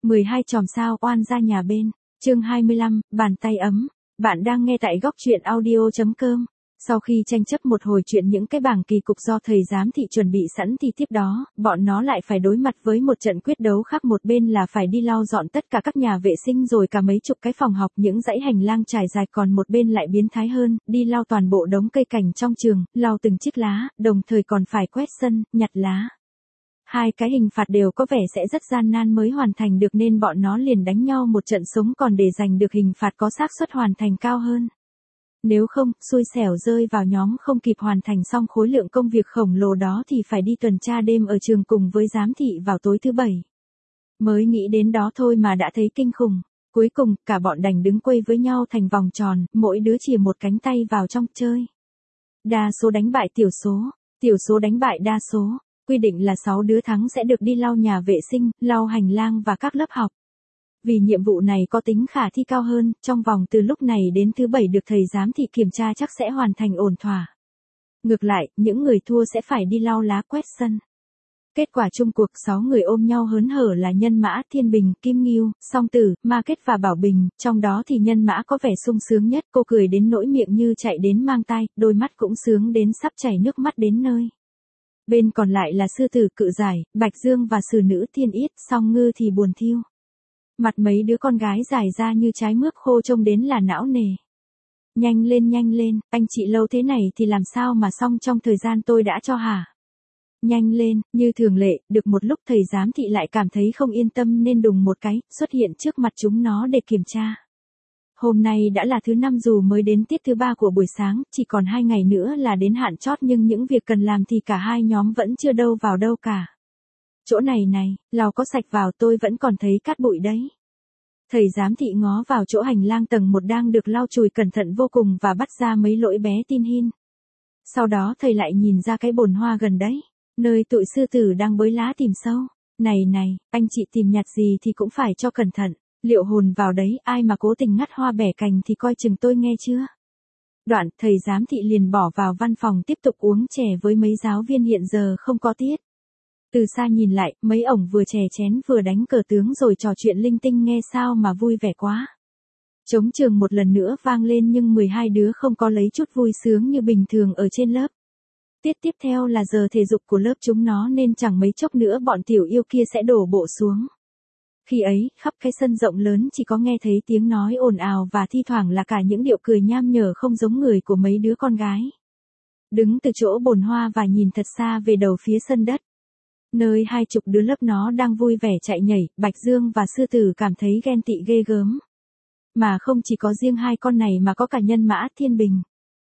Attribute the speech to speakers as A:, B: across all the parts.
A: 12 chòm sao oan gia nhà bên. Chương 25, bàn tay ấm. Bạn đang nghe tại góc truyện audio.com. Sau khi tranh chấp một hồi chuyện những cái bảng kỳ cục do thầy giám thị chuẩn bị sẵn thì tiếp đó, bọn nó lại phải đối mặt với một trận quyết đấu khác. Một bên là phải đi lau dọn tất cả các nhà vệ sinh rồi cả mấy chục cái phòng học, những dãy hành lang trải dài, còn một bên lại biến thái hơn, đi lau toàn bộ đống cây cảnh trong trường, lau từng chiếc lá, đồng thời còn phải quét sân, nhặt lá. Hai cái hình phạt đều có vẻ sẽ rất gian nan mới hoàn thành được nên bọn nó liền đánh nhau một trận sống còn để giành được hình phạt có xác suất hoàn thành cao hơn. Nếu không, xui xẻo rơi vào nhóm không kịp hoàn thành xong khối lượng công việc khổng lồ đó thì phải đi tuần tra đêm ở trường cùng với giám thị vào tối thứ Bảy. Mới nghĩ đến đó thôi mà đã thấy kinh khủng. Cuối cùng, cả bọn đành đứng quây với nhau thành vòng tròn, mỗi đứa chìa một cánh tay vào trong chơi. Đa số đánh bại tiểu số đánh bại đa số. Quy định là 6 đứa thắng sẽ được đi lau nhà vệ sinh, lau hành lang và các lớp học. Vì nhiệm vụ này có tính khả thi cao hơn, trong vòng từ lúc này đến thứ Bảy được thầy giám thị kiểm tra chắc sẽ hoàn thành ổn thỏa. Ngược lại, những người thua sẽ phải đi lau lá quét sân. Kết quả chung cuộc 6 người ôm nhau hớn hở là Nhân Mã, Thiên Bình, Kim Ngưu, Song Tử, Ma Kết và Bảo Bình, trong đó thì Nhân Mã có vẻ sung sướng nhất, cô cười đến nỗi miệng như chạy đến mang tai, đôi mắt cũng sướng đến sắp chảy nước mắt đến nơi. Bên còn lại là Sư Tử, Cự Giải, Bạch Dương và Sử Nữ, Thiên Yết, Song Ngư thì buồn thiu. Mặt mấy đứa con gái dài ra như trái mướp khô trông đến là não nề. Nhanh lên, anh chị lâu thế này thì làm sao mà xong trong thời gian tôi đã cho hả? Nhanh lên, như thường lệ, được một lúc thầy giám thị lại cảm thấy không yên tâm nên đùng một cái, xuất hiện trước mặt chúng nó để kiểm tra. Hôm nay đã là thứ 5 dù mới đến tiết thứ 3 của buổi sáng, chỉ còn 2 ngày nữa là đến hạn chót nhưng những việc cần làm thì cả hai nhóm vẫn chưa đâu vào đâu cả. Chỗ này, lau có sạch vào tôi vẫn còn thấy cát bụi đấy. Thầy giám thị ngó vào chỗ hành lang tầng 1 đang được lau chùi cẩn thận vô cùng và bắt ra mấy lỗi bé tin hin. Sau đó thầy lại nhìn ra cái bồn hoa gần đấy, nơi tụi sư tử đang bới lá tìm sâu. Này, anh chị tìm nhặt gì thì cũng phải cho cẩn thận, liệu hồn vào đấy, ai mà cố tình ngắt hoa bẻ cành thì coi chừng tôi nghe chưa. Đoạn, thầy giám thị liền bỏ vào văn phòng tiếp tục uống chè với mấy giáo viên hiện giờ không có tiết. Từ xa nhìn lại, mấy ổng vừa chè chén vừa đánh cờ tướng rồi trò chuyện linh tinh nghe sao mà vui vẻ quá. Trống trường một lần nữa vang lên nhưng 12 đứa không có lấy chút vui sướng như bình thường ở trên lớp. Tiết tiếp theo là giờ thể dục của lớp chúng nó nên chẳng mấy chốc nữa bọn tiểu yêu kia sẽ đổ bộ xuống. Khi ấy, khắp cái sân rộng lớn chỉ có nghe thấy tiếng nói ồn ào và thi thoảng là cả những điệu cười nham nhở không giống người của mấy đứa con gái. Đứng từ chỗ bồn hoa và nhìn thật xa về đầu phía sân đất, nơi 20 đứa lớp nó đang vui vẻ chạy nhảy, Bạch Dương và Sư Tử cảm thấy ghen tị ghê gớm. Mà không chỉ có riêng hai con này mà có cả Nhân Mã, Thiên Bình.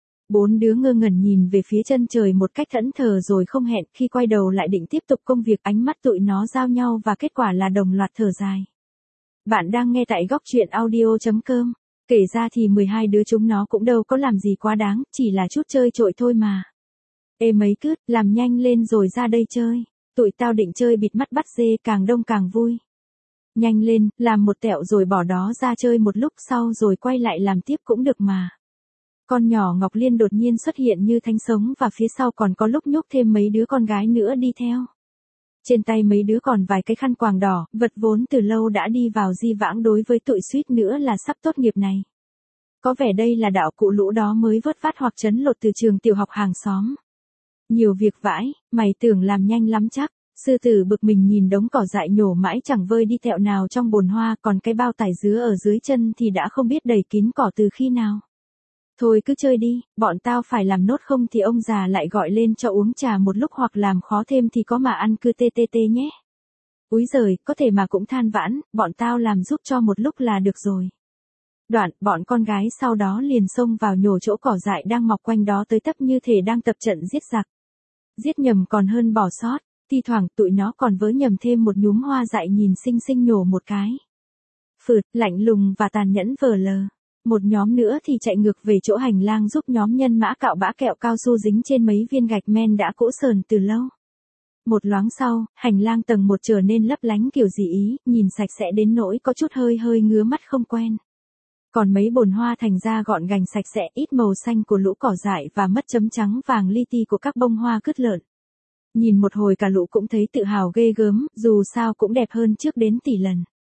A: 4 đứa ngơ ngẩn nhìn về phía chân trời một cách thẫn thờ rồi không hẹn, khi quay đầu lại định tiếp tục công việc ánh mắt tụi nó giao nhau và kết quả là đồng loạt thở dài. Bạn đang nghe tại góc truyện audio.com. Kể ra thì 12 đứa chúng nó cũng đâu có làm gì quá đáng, chỉ là chút chơi trội thôi mà. Ê mấy cứt, làm nhanh lên rồi ra đây chơi. Tụi tao định chơi bịt mắt bắt dê, càng đông càng vui. Nhanh lên, làm một tẹo rồi bỏ đó ra chơi một lúc sau rồi quay lại làm tiếp cũng được mà. Con nhỏ Ngọc Liên đột nhiên xuất hiện như thánh sống và phía sau còn có lúc nhúc thêm mấy đứa con gái nữa đi theo. Trên tay mấy đứa còn vài cái khăn quàng đỏ, vật vốn từ lâu đã đi vào di vãng đối với tụi suýt nữa là sắp tốt nghiệp này. Có vẻ đây là đạo cụ lũ đó mới vớt vát hoặc trấn lột từ trường tiểu học hàng xóm. Nhiều việc vãi, mày tưởng làm nhanh lắm chắc. Sư Tử bực mình nhìn đống cỏ dại nhổ mãi chẳng vơi đi tẹo nào trong bồn hoa, còn cái bao tải dứa ở dưới chân thì đã không biết đầy kín cỏ từ khi nào. Thôi cứ chơi đi, bọn tao phải làm nốt không thì ông già lại gọi lên cho uống trà một lúc hoặc làm khó thêm thì có mà ăn cứ tê nhé. Úi giời, có thể mà cũng than vãn, bọn tao làm giúp cho một lúc là được rồi. Đoạn, bọn con gái sau đó liền xông vào nhổ chỗ cỏ dại đang mọc quanh đó tới tấp như thể đang tập trận giết giặc. Giết nhầm còn hơn bỏ sót, thi thoảng tụi nó còn vớ nhầm thêm một nhúm hoa dại nhìn xinh xinh nhổ một cái. Phượt, lạnh lùng và tàn nhẫn vờ lờ. Một nhóm nữa thì chạy ngược về chỗ hành lang giúp nhóm Nhân Mã cạo bã kẹo cao su dính trên mấy viên gạch men đã cỗ sờn từ lâu. Một loáng sau, hành lang tầng 1 trở nên lấp lánh kiểu dị ý, nhìn sạch sẽ đến nỗi có chút hơi ngứa mắt không quen. Còn mấy bồn hoa thành ra gọn gành sạch sẽ, ít màu xanh của lũ cỏ dại và mất chấm trắng vàng li ti của các bông hoa cứt lợn. Nhìn một hồi cả lũ cũng thấy tự hào ghê gớm, dù sao cũng đẹp hơn trước đến tỷ lần.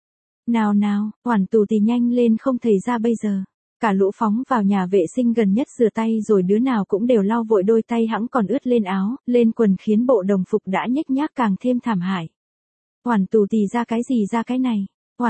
A: Nào nào, Hoàn Tù Tì nhanh lên không thầy ra bây giờ. Cả lũ phóng vào nhà vệ sinh gần nhất rửa tay rồi đứa nào cũng đều lau vội đôi tay hẵng còn ướt lên áo, lên quần khiến bộ đồng phục đã nhếch nhác càng thêm thảm hại. Hoàn Tù Tì ra cái gì ra cái này?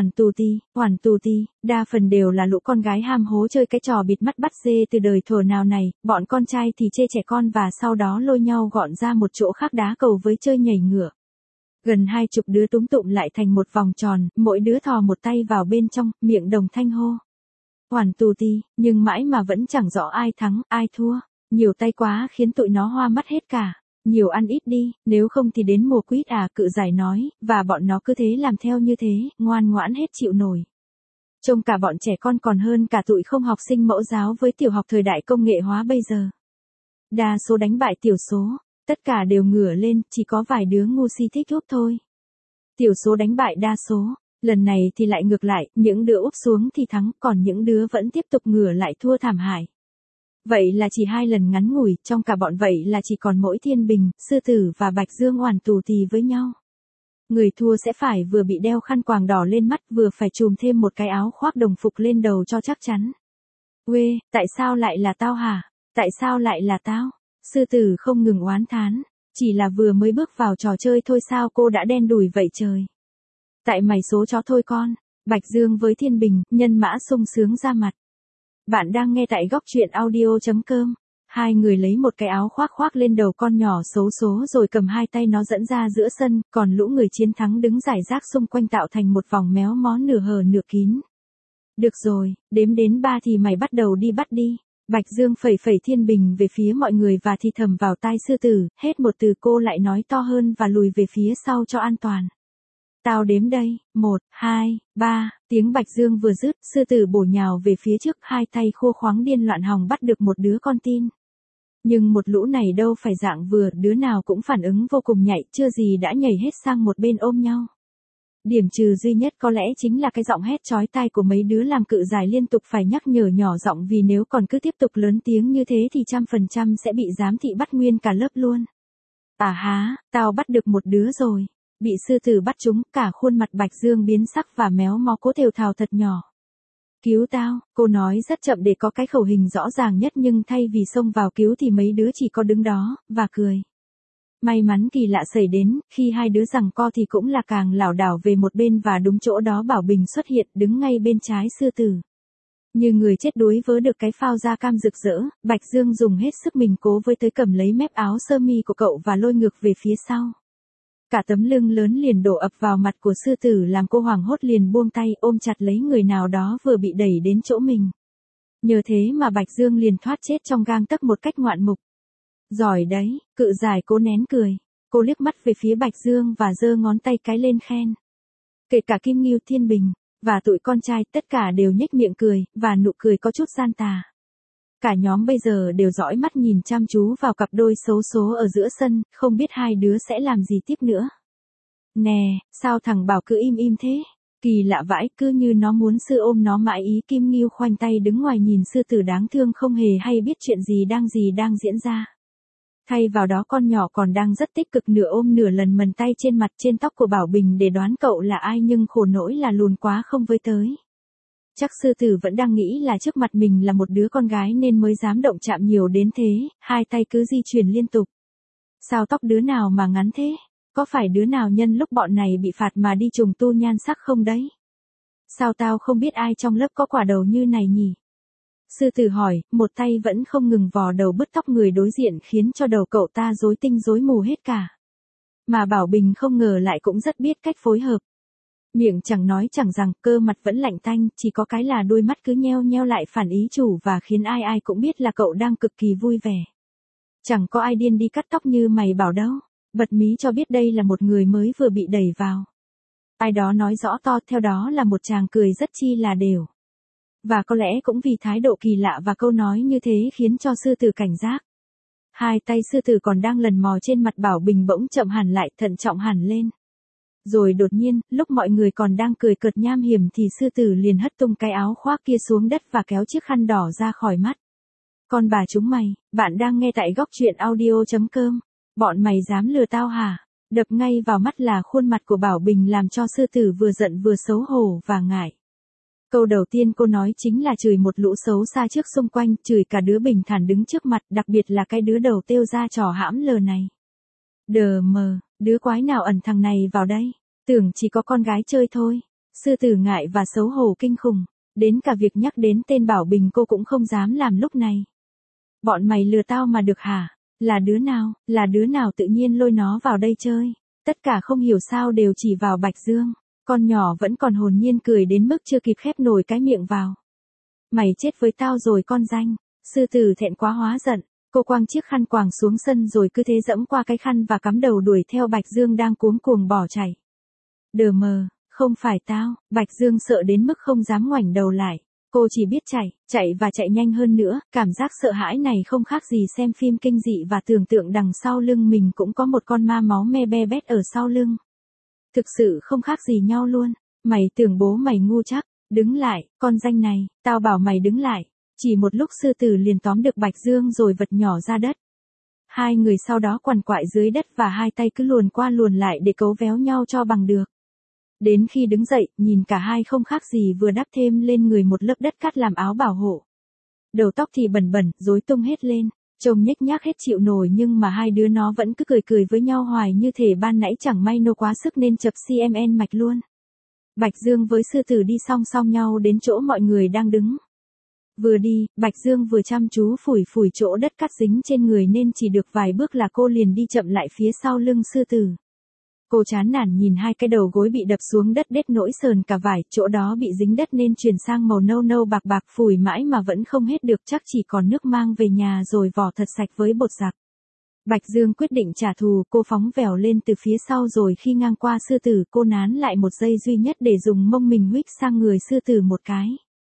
A: Hoàn Tù Tì, đa phần đều là lũ con gái ham hố chơi cái trò bịt mắt bắt dê từ đời thuở nào này, bọn con trai thì chê trẻ con và sau đó lôi nhau gọn ra một chỗ khác đá cầu với chơi nhảy ngửa. Gần 20 đứa túm tụm lại thành một vòng tròn, mỗi đứa thò một tay vào bên trong, miệng đồng thanh hô. Hoàn Tù Tì, nhưng mãi mà vẫn chẳng rõ ai thắng, ai thua. Nhiều tay quá khiến tụi nó hoa mắt hết cả. Nhiều ăn ít đi, nếu không thì đến mùa quýt cự giải nói, và bọn nó cứ thế làm theo như thế, ngoan ngoãn hết chịu nổi. Trông cả bọn trẻ con còn hơn cả tụi không học sinh mẫu giáo với tiểu học thời đại công nghệ hóa bây giờ. Đa số đánh bại tiểu số, tất cả đều ngửa lên, chỉ có vài đứa ngu si thích úp thôi. Tiểu số đánh bại đa số, lần này thì lại ngược lại, những đứa úp xuống thì thắng, còn những đứa vẫn tiếp tục ngửa lại thua thảm hại. Vậy là chỉ 2 lần ngắn ngủi, trong cả bọn vậy là chỉ còn mỗi Thiên Bình, Sư Tử và Bạch Dương Hoàn Tù Tì với nhau. Người thua sẽ phải vừa bị đeo khăn quàng đỏ lên mắt vừa phải trùm thêm một cái áo khoác đồng phục lên đầu cho chắc chắn. Uê, tại sao lại là tao hả? Tại sao lại là tao? Sư Tử không ngừng oán thán, chỉ là vừa mới bước vào trò chơi thôi sao cô đã đen đủi vậy trời. Tại mày số chó thôi con. Bạch Dương với Thiên Bình, nhân mã sung sướng ra mặt. Bạn đang nghe tại góc truyện audio.com. Hai người lấy một cái áo khoác khoác lên đầu con nhỏ xấu số rồi cầm hai tay nó dẫn ra giữa sân, còn lũ người chiến thắng đứng rải rác xung quanh tạo thành một vòng méo mó nửa hở nửa kín. Được rồi, đếm đến 3 thì mày bắt đầu đi bắt đi. Bạch Dương phẩy phẩy Thiên Bình về phía mọi người và thì thầm vào tai Sư Tử, hết một từ cô lại nói to hơn và lùi về phía sau cho an toàn. Tao đếm đây, 1, 2, 3, tiếng Bạch Dương vừa dứt, Sư Tử bổ nhào về phía trước, hai tay khô khoắng điên loạn hòng bắt được một đứa con tin. Nhưng một lũ này đâu phải dạng vừa, đứa nào cũng phản ứng vô cùng nhạy, chưa gì đã nhảy hết sang một bên ôm nhau. Điểm trừ duy nhất có lẽ chính là cái giọng hét chói tai của mấy đứa làm cự giải liên tục phải nhắc nhở nhỏ giọng vì nếu còn cứ tiếp tục lớn tiếng như thế thì 100% sẽ bị giám thị bắt nguyên cả lớp luôn. À há, tao bắt được một đứa rồi. Bị Sư Tử bắt trúng, cả khuôn mặt Bạch Dương biến sắc và méo mó cố thều thào thật nhỏ. Cứu tao, cô nói rất chậm để có cái khẩu hình rõ ràng nhất nhưng thay vì xông vào cứu thì mấy đứa chỉ có đứng đó, và cười. May mắn kỳ lạ xảy đến, khi hai đứa giằng co thì cũng là càng lảo đảo về một bên và đúng chỗ đó Bảo Bình xuất hiện đứng ngay bên trái Sư Tử. Như người chết đuối vớ được cái phao da cam rực rỡ, Bạch Dương dùng hết sức mình cố với tới cầm lấy mép áo sơ mi của cậu và lôi ngược về phía sau. Cả tấm lưng lớn liền đổ ập vào mặt của Sư Tử làm cô hoảng hốt liền buông tay ôm chặt lấy người nào đó vừa bị đẩy đến chỗ mình. Nhờ thế mà Bạch Dương liền thoát chết trong gang tấc một cách ngoạn mục. Giỏi đấy, cự giải cố nén cười. Cô liếc mắt về phía Bạch Dương và giơ ngón tay cái lên khen. Kể cả Kim Ngưu Thiên Bình, và tụi con trai tất cả đều nhếch miệng cười, và nụ cười có chút gian tà. Cả nhóm bây giờ đều dõi mắt nhìn chăm chú vào cặp đôi xấu số ở giữa sân, không biết hai đứa sẽ làm gì tiếp nữa. Nè, sao thằng Bảo cứ im im thế? Kỳ lạ vãi, cứ như nó muốn Sư ôm nó mãi ý. Kim Ngưu khoanh tay đứng ngoài nhìn Sư Tử đáng thương không hề hay biết chuyện gì đang diễn ra. Thay vào đó con nhỏ còn đang rất tích cực nửa ôm nửa lần mần tay trên mặt trên tóc của Bảo Bình để đoán cậu là ai nhưng khổ nỗi là lùn quá không với tới. Chắc Sư Tử vẫn đang nghĩ là trước mặt mình là một đứa con gái nên mới dám động chạm nhiều đến thế, hai tay cứ di chuyển liên tục. Sao tóc đứa nào mà ngắn thế? Có phải đứa nào nhân lúc bọn này bị phạt mà đi trùng tu nhan sắc không đấy? Sao tao không biết ai trong lớp có quả đầu như này nhỉ? Sư Tử hỏi, một tay vẫn không ngừng vò đầu bứt tóc người đối diện khiến cho đầu cậu ta rối tinh rối mù hết cả. Mà Bảo Bình không ngờ lại cũng rất biết cách phối hợp. Miệng chẳng nói chẳng rằng, cơ mặt vẫn lạnh tanh, chỉ có cái là đôi mắt cứ nheo nheo lại phản ý chủ và khiến ai ai cũng biết là cậu đang cực kỳ vui vẻ. Chẳng có ai điên đi cắt tóc như mày bảo đâu, bật mí cho biết đây là một người mới vừa bị đẩy vào. Ai đó nói rõ to, theo đó là một tràng cười rất chi là đều. Và có lẽ cũng vì thái độ kỳ lạ và câu nói như thế khiến cho Sư Tử cảnh giác. Hai tay Sư Tử còn đang lần mò trên mặt Bảo Bình bỗng chậm hẳn lại, thận trọng hẳn lên. Rồi đột nhiên, lúc mọi người còn đang cười cợt nham hiểm thì Sư Tử liền hất tung cái áo khoác kia xuống đất và kéo chiếc khăn đỏ ra khỏi mắt. Con bà chúng mày, bạn đang nghe tại góc truyện audio.com. Bọn mày dám lừa tao hả? Đập ngay vào mắt là khuôn mặt của Bảo Bình làm cho sư tử vừa giận vừa xấu hổ và ngại. Câu đầu tiên cô nói chính là chửi một lũ xấu xa trước xung quanh, chửi cả đứa bình thản đứng trước mặt, đặc biệt là cái đứa đầu têu ra trò hãm lờ này. Đờ mờ, đứa quái nào ẩn thằng này vào đây, tưởng chỉ có con gái chơi thôi. Sư tử ngại và xấu hổ kinh khủng, đến cả việc nhắc đến tên Bảo Bình cô cũng không dám làm lúc này. Bọn mày lừa tao mà được hả? Là đứa nào tự nhiên lôi nó vào đây chơi? Tất cả không hiểu sao đều chỉ vào Bạch Dương. Con nhỏ vẫn còn hồn nhiên cười đến mức chưa kịp khép nổi cái miệng vào. Mày chết với tao rồi con danh. Sư tử thẹn quá hóa giận, cô quăng chiếc khăn quàng xuống sân rồi cứ thế dẫm qua cái khăn và cắm đầu đuổi theo Bạch Dương đang cuống cuồng bỏ chạy. Đờ mờ, không phải tao. Bạch Dương sợ đến mức không dám ngoảnh đầu lại. Cô chỉ biết chạy và chạy nhanh hơn nữa, cảm giác sợ hãi này không khác gì xem phim kinh dị và tưởng tượng đằng sau lưng mình cũng có một con ma máu me be bét ở sau lưng. Thực sự không khác gì nhau luôn. Mày tưởng bố mày ngu chắc. Đứng lại, con danh này, tao bảo mày đứng lại. Chỉ một lúc sư tử liền tóm được Bạch Dương rồi vật nhỏ ra đất. Hai người sau đó quằn quại dưới đất và hai tay cứ luồn qua luồn lại để cấu véo nhau cho bằng được. Đến khi đứng dậy, nhìn cả hai không khác gì vừa đắp thêm lên người một lớp đất cát làm áo bảo hộ. Đầu tóc thì bẩn bẩn, rối tung hết lên, trông nhếch nhác hết chịu nổi nhưng mà hai đứa nó vẫn cứ cười cười với nhau hoài như thể ban nãy chẳng may nô quá sức nên chập CMN mạch luôn. Bạch Dương với sư tử đi song song nhau đến chỗ mọi người đang đứng. Vừa đi, Bạch Dương vừa chăm chú phủi phủi chỗ đất cát dính trên người nên chỉ được vài bước là cô liền đi chậm lại phía sau lưng sư tử. Cô chán nản nhìn hai cái đầu gối bị đập xuống đất đét nỗi sờn cả vải, chỗ đó bị dính đất nên chuyển sang màu nâu nâu bạc bạc, phủi mãi mà vẫn không hết được, chắc chỉ còn nước mang về nhà rồi vỏ thật sạch với bột giặt. Bạch Dương quyết định trả thù, cô phóng vèo lên từ phía sau rồi khi ngang qua sư tử cô nán lại một giây duy nhất để dùng mông mình huých sang người sư tử một cái.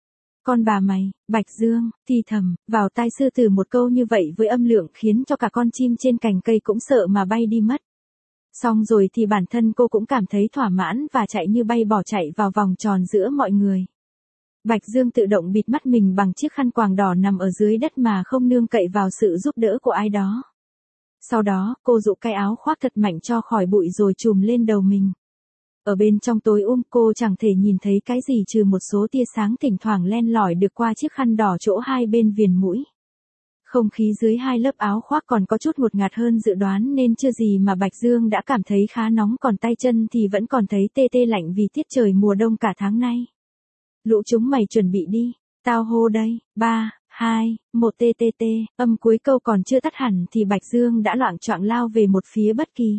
A: Con bà mày, Bạch Dương, thì thầm, vào tai sư tử một câu như vậy với âm lượng khiến cho cả con chim trên cành cây cũng sợ mà bay đi mất. Xong rồi thì bản thân cô cũng cảm thấy thỏa mãn và chạy như bay bỏ chạy vào vòng tròn giữa mọi người. Bạch Dương tự động bịt mắt mình bằng chiếc khăn quàng đỏ nằm ở dưới đất mà không nương cậy vào sự giúp đỡ của ai đó. Sau đó, cô giụ cái áo khoác thật mạnh cho khỏi bụi rồi trùm lên đầu mình. Ở bên trong tối cô chẳng thể nhìn thấy cái gì trừ một số tia sáng thỉnh thoảng len lỏi được qua chiếc khăn đỏ chỗ hai bên viền mũi. Không khí dưới hai lớp áo khoác còn có chút ngột ngạt hơn dự đoán nên chưa gì mà Bạch Dương đã cảm thấy khá nóng, còn tay chân thì vẫn còn thấy tê tê lạnh vì tiết trời mùa đông cả tháng nay. Lũ chúng mày chuẩn bị đi, tao hô đây, 3, 2, 1 TTT, âm cuối câu còn chưa tắt hẳn thì Bạch Dương đã loạng choạng lao về một phía bất kỳ.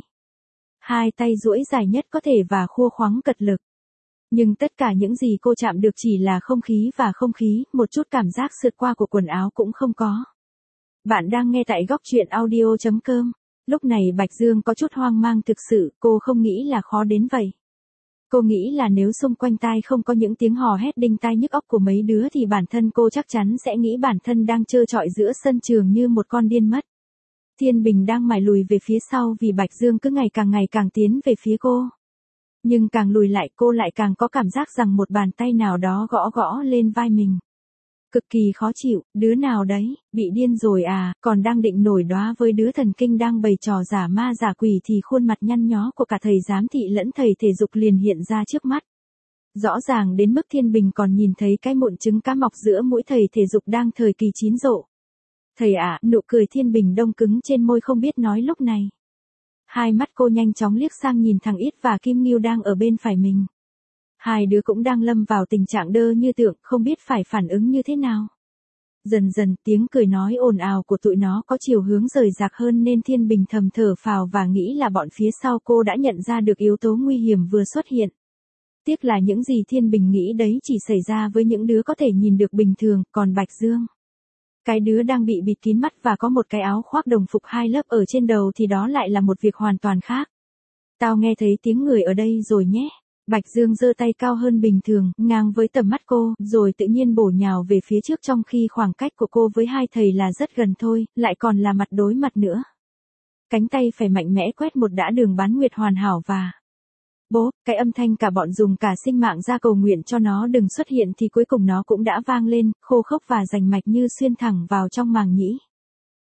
A: Hai tay duỗi dài nhất có thể và khua khoắng cật lực. Nhưng tất cả những gì cô chạm được chỉ là không khí và không khí, một chút cảm giác sượt qua của quần áo cũng không có. Bạn đang nghe tại góc truyện audio.com. Lúc này Bạch Dương có chút hoang mang thực sự, cô không nghĩ là khó đến vậy. Cô nghĩ là nếu xung quanh tai không có những tiếng hò hét đinh tai nhức óc của mấy đứa thì bản thân cô chắc chắn sẽ nghĩ bản thân đang trơ trọi giữa sân trường như một con điên mất. Thiên Bình đang mải lùi về phía sau vì Bạch Dương cứ ngày càng tiến về phía cô. Nhưng càng lùi lại cô lại càng có cảm giác rằng một bàn tay nào đó gõ gõ lên vai mình. Cực kỳ khó chịu, đứa nào đấy, bị điên rồi à, còn đang định nổi đoá với đứa thần kinh đang bày trò giả ma giả quỷ thì khuôn mặt nhăn nhó của cả thầy giám thị lẫn thầy thể dục liền hiện ra trước mắt. Rõ ràng đến mức Thiên Bình còn nhìn thấy cái mụn trứng cá mọc giữa mũi thầy thể dục đang thời kỳ chín rộ. Thầy ạ, nụ cười Thiên Bình đông cứng trên môi không biết nói lúc này. Hai mắt cô nhanh chóng liếc sang nhìn thằng Ít và Kim Ngưu đang ở bên phải mình. Hai đứa cũng đang lâm vào tình trạng đơ như tượng, không biết phải phản ứng như thế nào. Dần dần, tiếng cười nói ồn ào của tụi nó có chiều hướng rời rạc hơn nên Thiên Bình thầm thở phào và nghĩ là bọn phía sau cô đã nhận ra được yếu tố nguy hiểm vừa xuất hiện. Tiếc là những gì Thiên Bình nghĩ đấy chỉ xảy ra với những đứa có thể nhìn được bình thường, còn Bạch Dương. Cái đứa đang bị bịt kín mắt và có một cái áo khoác đồng phục hai lớp ở trên đầu thì đó lại là một việc hoàn toàn khác. Tao nghe thấy tiếng người ở đây rồi nhé. Bạch Dương giơ tay cao hơn bình thường, ngang với tầm mắt cô, rồi tự nhiên bổ nhào về phía trước trong khi khoảng cách của cô với hai thầy là rất gần thôi, lại còn là mặt đối mặt nữa. Cánh tay phải mạnh mẽ quét một đã đường bán nguyệt hoàn hảo và... Bố, cái âm thanh cả bọn dùng cả sinh mạng ra cầu nguyện cho nó đừng xuất hiện thì cuối cùng nó cũng đã vang lên, khô khốc và rành mạch như xuyên thẳng vào trong màng nhĩ.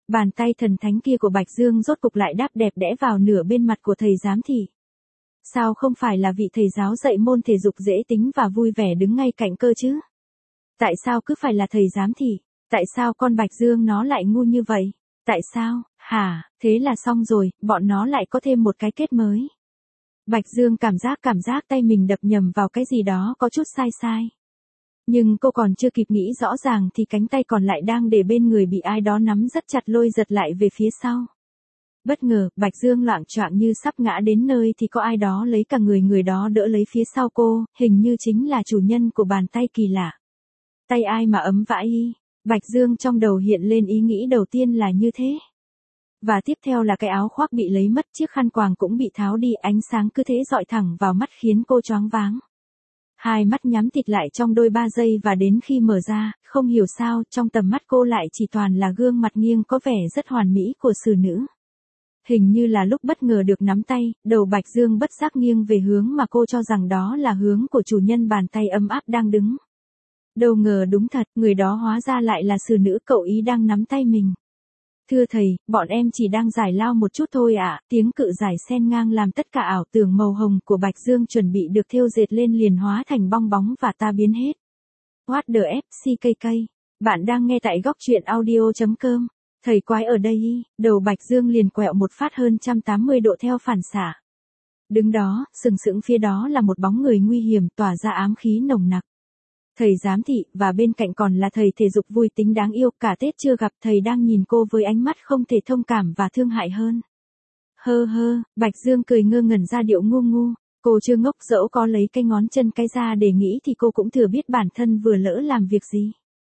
A: Bàn tay thần thánh kia của Bạch Dương rốt cục lại đáp đẹp đẽ vào nửa bên mặt của thầy giám thị. Sao không phải là vị thầy giáo dạy môn thể dục dễ tính và vui vẻ đứng ngay cạnh cơ chứ? Tại sao cứ phải là thầy giám thị? Tại sao con Bạch Dương nó lại ngu như vậy? Tại sao? Hả, thế là xong rồi, bọn nó lại có thêm một cái kết mới. Bạch Dương cảm giác tay mình đập nhầm vào cái gì đó có chút sai sai. Nhưng cô còn chưa kịp nghĩ rõ ràng thì cánh tay còn lại đang để bên người bị ai đó nắm rất chặt lôi giật lại về phía sau. Bất ngờ, Bạch Dương loạng choạng như sắp ngã đến nơi thì có ai đó lấy cả người đó đỡ lấy phía sau cô, hình như chính là chủ nhân của bàn tay kỳ lạ. Tay ai mà ấm vãi. Bạch Dương trong đầu hiện lên ý nghĩ đầu tiên là như thế. Và tiếp theo là cái áo khoác bị lấy mất, chiếc khăn quàng cũng bị tháo đi, ánh sáng cứ thế dọi thẳng vào mắt khiến cô choáng váng. Hai mắt nhắm tịt lại trong đôi 3 giây và đến khi mở ra, không hiểu sao trong tầm mắt cô lại chỉ toàn là gương mặt nghiêng có vẻ rất hoàn mỹ của xử nữ. Hình như là lúc bất ngờ được nắm tay, đầu Bạch Dương bất giác nghiêng về hướng mà cô cho rằng đó là hướng của chủ nhân bàn tay ấm áp đang đứng. Đâu ngờ đúng thật, người đó hóa ra lại là xử nữ cậu ý đang nắm tay mình. Thưa thầy, bọn em chỉ đang giải lao một chút thôi ạ. Tiếng cự giải xen ngang làm tất cả ảo tưởng màu hồng của Bạch Dương chuẩn bị được thêu dệt lên liền hóa thành bong bóng và ta biến hết. What the FCKK. Bạn đang nghe tại góc truyện audio.com. Thầy quái ở đây y, đầu Bạch Dương liền quẹo một phát hơn 180 độ theo phản xạ. Đứng đó, sừng sững phía đó là một bóng người nguy hiểm tỏa ra ám khí nồng nặc. Thầy giám thị, và bên cạnh còn là thầy thể dục vui tính đáng yêu, cả Tết chưa gặp thầy đang nhìn cô với ánh mắt không thể thông cảm và thương hại hơn. Hơ hơ, Bạch Dương cười ngơ ngẩn ra điệu ngu ngu, cô chưa ngốc dẫu có lấy cái ngón chân cái ra để nghĩ thì cô cũng thừa biết bản thân vừa lỡ làm việc gì.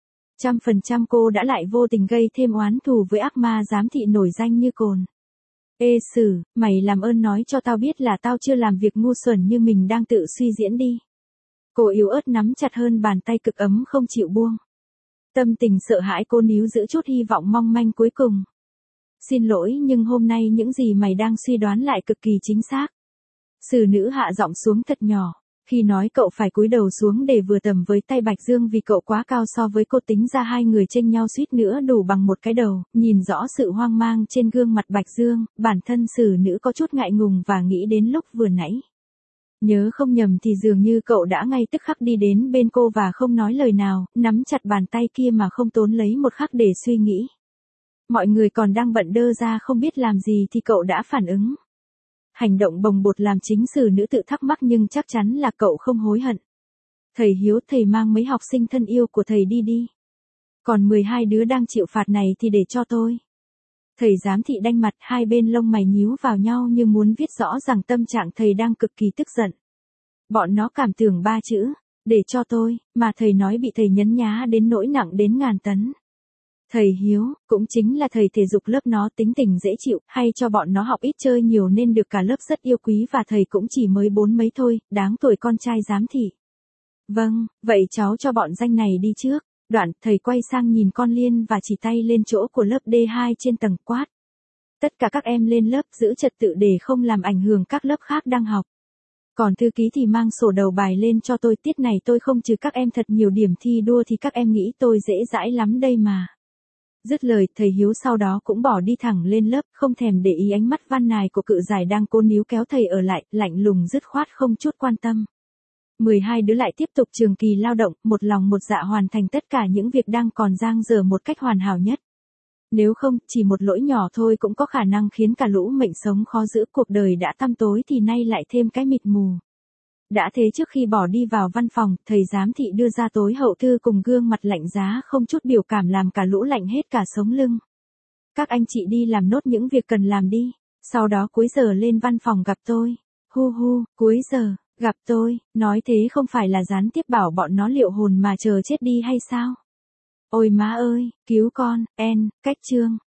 A: 100% cô đã lại vô tình gây thêm oán thù với ác ma giám thị nổi danh như cồn. Ê Sử, mày làm ơn nói cho tao biết là tao chưa làm việc ngu xuẩn như mình đang tự suy diễn đi. Cô yếu ớt nắm chặt hơn bàn tay cực ấm không chịu buông. Tâm tình sợ hãi cô níu giữ chút hy vọng mong manh cuối cùng. Xin lỗi nhưng hôm nay những gì mày đang suy đoán lại cực kỳ chính xác. Xử nữ hạ giọng xuống thật nhỏ. Khi nói cậu phải cúi đầu xuống để vừa tầm với tay Bạch Dương vì cậu quá cao so với cô, tính ra hai người chênh nhau suýt nữa đủ bằng một cái đầu. Nhìn rõ sự hoang mang trên gương mặt Bạch Dương, bản thân xử nữ có chút ngại ngùng và nghĩ đến lúc vừa nãy. Nhớ không nhầm thì dường như cậu đã ngay tức khắc đi đến bên cô và không nói lời nào, nắm chặt bàn tay kia mà không tốn lấy một khắc để suy nghĩ. Mọi người còn đang bận đơ ra không biết làm gì thì cậu đã phản ứng. Hành động bồng bột làm chính xử nữ tự thắc mắc nhưng chắc chắn là cậu không hối hận. Thầy Hiếu, thầy mang mấy học sinh thân yêu của thầy đi đi. Còn 12 đứa đang chịu phạt này thì để cho tôi. Thầy giám thị đanh mặt, hai bên lông mày nhíu vào nhau như muốn viết rõ rằng tâm trạng thầy đang cực kỳ tức giận. Bọn nó cảm tưởng 3 chữ, để cho tôi, mà thầy nói bị thầy nhấn nhá đến nỗi nặng đến ngàn tấn. Thầy Hiếu, cũng chính là thầy thể dục lớp nó tính tình dễ chịu, hay cho bọn nó học ít chơi nhiều nên được cả lớp rất yêu quý và thầy cũng chỉ mới 4 mấy thôi, đáng tuổi con trai giám thị. Vâng, vậy cháu cho bọn danh này đi trước. Đoạn, thầy quay sang nhìn con Liên và chỉ tay lên chỗ của lớp D2 trên tầng quát. Tất cả các em lên lớp giữ trật tự để không làm ảnh hưởng các lớp khác đang học. Còn thư ký thì mang sổ đầu bài lên cho tôi, tiết này tôi không trừ các em thật nhiều điểm thi đua thì các em nghĩ tôi dễ dãi lắm đây mà. Dứt lời, thầy Hiếu sau đó cũng bỏ đi thẳng lên lớp, không thèm để ý ánh mắt van nài của cự giải đang cố níu kéo thầy ở lại, lạnh lùng dứt khoát không chút quan tâm. 12 đứa lại tiếp tục trường kỳ lao động, một lòng một dạ hoàn thành tất cả những việc đang còn dang dở một cách hoàn hảo nhất. Nếu không, chỉ một lỗi nhỏ thôi cũng có khả năng khiến cả lũ mệnh sống khó giữ, cuộc đời đã tăm tối thì nay lại thêm cái mịt mù. Đã thế trước khi bỏ đi vào văn phòng, thầy giám thị đưa ra tối hậu thư cùng gương mặt lạnh giá không chút biểu cảm làm cả lũ lạnh hết cả sống lưng. Các anh chị đi làm nốt những việc cần làm đi, sau đó cuối giờ lên văn phòng gặp tôi. Hu hu, cuối giờ, gặp tôi, nói thế không phải là gián tiếp bảo bọn nó liệu hồn mà chờ chết đi hay sao? Ôi má ơi, cứu con, cách chương.